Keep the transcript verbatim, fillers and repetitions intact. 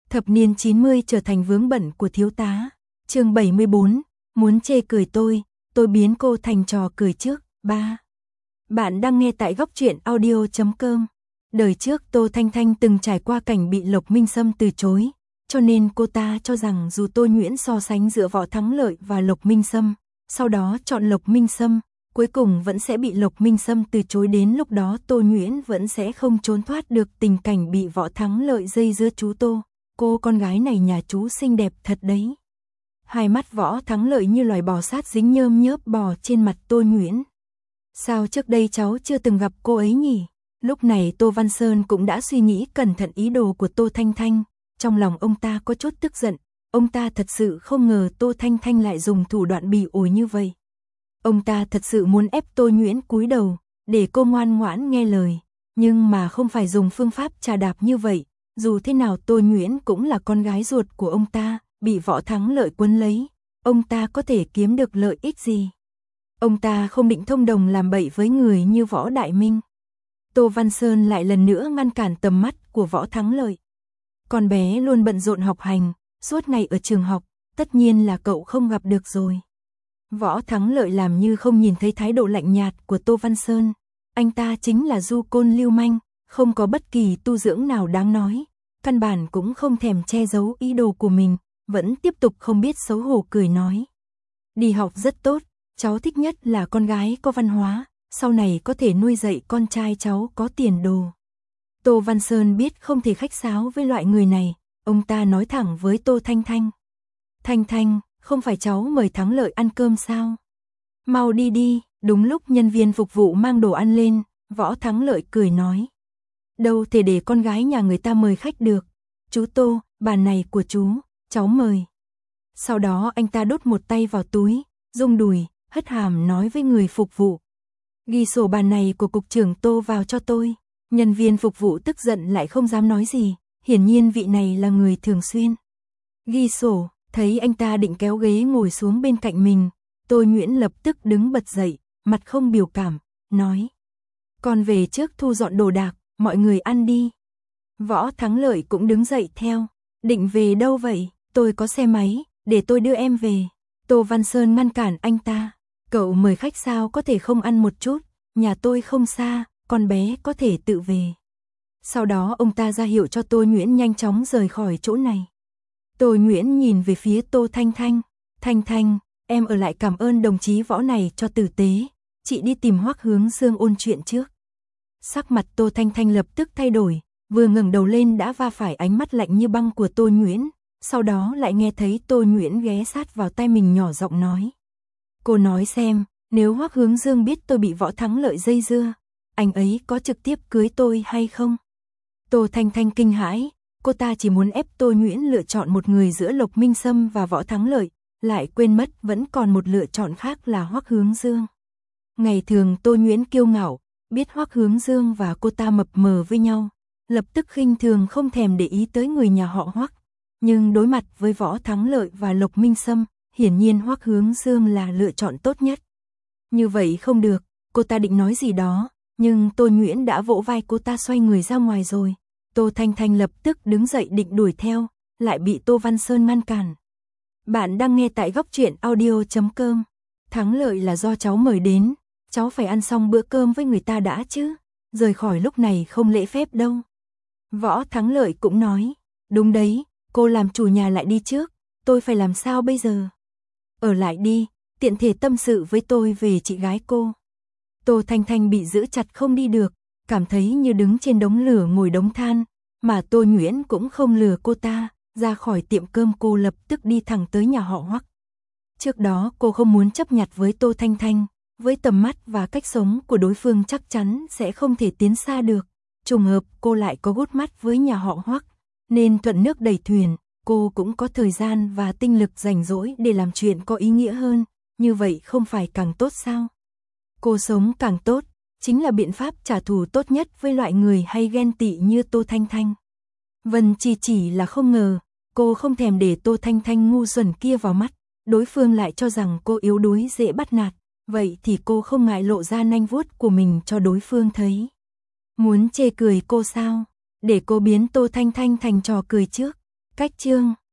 Thập niên chín mươi trở thành vướng bận của thiếu tá. Chương bảy mươi bốn, muốn chê cười tôi, tôi biến cô thành trò cười trước. ba. Bạn đang nghe tại góc truyện audio chấm com. Đời trước Tô Thanh Thanh từng trải qua cảnh bị Lộc Minh Sâm từ chối, cho nên cô ta cho rằng dù Tô Nhuyễn so sánh giữa Võ Thắng Lợi và Lộc Minh Sâm, sau đó chọn Lộc Minh Sâm, cuối cùng vẫn sẽ bị Lộc Minh Sâm từ chối, đến lúc đó Tô Nhuyễn vẫn sẽ không trốn thoát được tình cảnh bị Võ Thắng Lợi dây dưa. Chú Tô, cô con gái này nhà chú xinh đẹp thật đấy. Hai mắt Võ Thắng Lợi như loài bò sát dính nhơm nhớp bò trên mặt Tô Nhuyễn. Sao trước đây cháu chưa từng gặp cô ấy nhỉ? Lúc này Tô Văn Sơn cũng đã suy nghĩ cẩn thận ý đồ của Tô Thanh Thanh, trong lòng ông ta có chút tức giận, ông ta thật sự không ngờ Tô Thanh Thanh lại dùng thủ đoạn bỉ ổi như vậy. Ông ta thật sự muốn ép Tô Nhuyễn cúi đầu, để cô ngoan ngoãn nghe lời, nhưng mà không phải dùng phương pháp trà đạp như vậy, dù thế nào Tô Nhuyễn cũng là con gái ruột của ông ta, bị Võ Thắng Lợi quấn lấy, ông ta có thể kiếm được lợi ích gì? Ông ta không định thông đồng làm bậy với người như Võ Đại Minh. Tô Văn Sơn lại lần nữa ngăn cản tầm mắt của Võ Thắng Lợi. Con bé luôn bận rộn học hành, suốt ngày ở trường học, tất nhiên là cậu không gặp được rồi. Võ Thắng Lợi làm như không nhìn thấy thái độ lạnh nhạt của Tô Văn Sơn. Anh ta chính là du côn lưu manh, không có bất kỳ tu dưỡng nào đáng nói, căn bản cũng không thèm che giấu ý đồ của mình, vẫn tiếp tục không biết xấu hổ cười nói. Đi học rất tốt, cháu thích nhất là con gái có văn hóa, sau này có thể nuôi dạy con trai cháu có tiền đồ. Tô Văn Sơn biết không thể khách sáo với loại người này, ông ta nói thẳng với Tô Thanh Thanh. Thanh Thanh, không phải cháu mời Thắng Lợi ăn cơm sao? Mau đi đi. Đúng lúc nhân viên phục vụ mang đồ ăn lên, Võ Thắng Lợi cười nói. Đâu thể để con gái nhà người ta mời khách được. Chú Tô, bàn này của chú, cháu mời. Sau đó anh ta đút một tay vào túi, rung đùi, hất hàm nói với người phục vụ. Ghi sổ bàn này của cục trưởng Tô vào cho tôi. Nhân viên phục vụ tức giận lại không dám nói gì, hiển nhiên vị này là người thường xuyên ghi sổ. Thấy anh ta định kéo ghế ngồi xuống bên cạnh mình, Tô Nhuyễn lập tức đứng bật dậy, mặt không biểu cảm, nói. Con về trước thu dọn đồ đạc, mọi người ăn đi. Võ Thắng Lợi cũng đứng dậy theo. Định về đâu vậy? Tôi có xe máy, để tôi đưa em về. Tô Văn Sơn ngăn cản anh ta. Cậu mời khách sao có thể không ăn một chút, nhà tôi không xa, con bé có thể tự về. Sau đó ông ta ra hiệu cho Tô Nhuyễn nhanh chóng rời khỏi chỗ này. Tô Nhuyễn nhìn về phía Tô Thanh Thanh. Thanh Thanh, em ở lại cảm ơn đồng chí Võ này cho tử tế. Chị đi tìm Hoắc Hướng Dương ôn chuyện trước. Sắc mặt Tô Thanh Thanh lập tức thay đổi, vừa ngẩng đầu lên đã va phải ánh mắt lạnh như băng của Tô Nhuyễn, sau đó lại nghe thấy Tô Nhuyễn ghé sát vào tai mình nhỏ giọng nói. Cô nói xem, nếu Hoắc Hướng Dương biết tôi bị Võ Thắng Lợi dây dưa, anh ấy có trực tiếp cưới tôi hay không? Tô Thanh Thanh kinh hãi. Cô ta chỉ muốn ép Tô Nhuyễn lựa chọn một người giữa Lộc Minh Sâm và Võ Thắng Lợi, lại quên mất vẫn còn một lựa chọn khác là Hoắc Hướng Dương. Ngày thường Tô Nhuyễn kiêu ngạo, biết Hoắc Hướng Dương và cô ta mập mờ với nhau, lập tức khinh thường không thèm để ý tới người nhà họ Hoắc. Nhưng đối mặt với Võ Thắng Lợi và Lộc Minh Sâm, hiển nhiên Hoắc Hướng Dương là lựa chọn tốt nhất. Như vậy không được, cô ta định nói gì đó, nhưng Tô Nhuyễn đã vỗ vai cô ta xoay người ra ngoài rồi. Tô Thanh Thanh lập tức đứng dậy định đuổi theo, lại bị Tô Văn Sơn ngăn cản. Bạn đang nghe tại góc truyện audio chấm com. Thắng Lợi là do cháu mời đến, cháu phải ăn xong bữa cơm với người ta đã chứ, rời khỏi lúc này không lễ phép đâu. Võ Thắng Lợi cũng nói, đúng đấy, cô làm chủ nhà lại đi trước, tôi phải làm sao bây giờ? Ở lại đi, tiện thể tâm sự với tôi về chị gái cô. Tô Thanh Thanh bị giữ chặt không đi được, cảm thấy như đứng trên đống lửa ngồi đống than, mà Tô Nhuyễn cũng không lừa cô ta, ra khỏi tiệm cơm cô lập tức đi thẳng tới nhà họ Hoắc. Trước đó cô không muốn chấp nhặt với Tô Thanh Thanh, với tầm mắt và cách sống của đối phương chắc chắn sẽ không thể tiến xa được. Trùng hợp cô lại có gút mắt với nhà họ Hoắc, nên thuận nước đẩy thuyền, cô cũng có thời gian và tinh lực rảnh rỗi để làm chuyện có ý nghĩa hơn, như vậy không phải càng tốt sao? Cô sống càng tốt, chính là biện pháp trả thù tốt nhất với loại người hay ghen tị như Tô Thanh Thanh. Vân Chi chỉ là không ngờ, cô không thèm để Tô Thanh Thanh ngu xuẩn kia vào mắt, đối phương lại cho rằng cô yếu đuối dễ bắt nạt, vậy thì cô không ngại lộ ra nanh vuốt của mình cho đối phương thấy. Muốn chê cười cô sao? Để cô biến Tô Thanh Thanh thành trò cười trước. Cách chương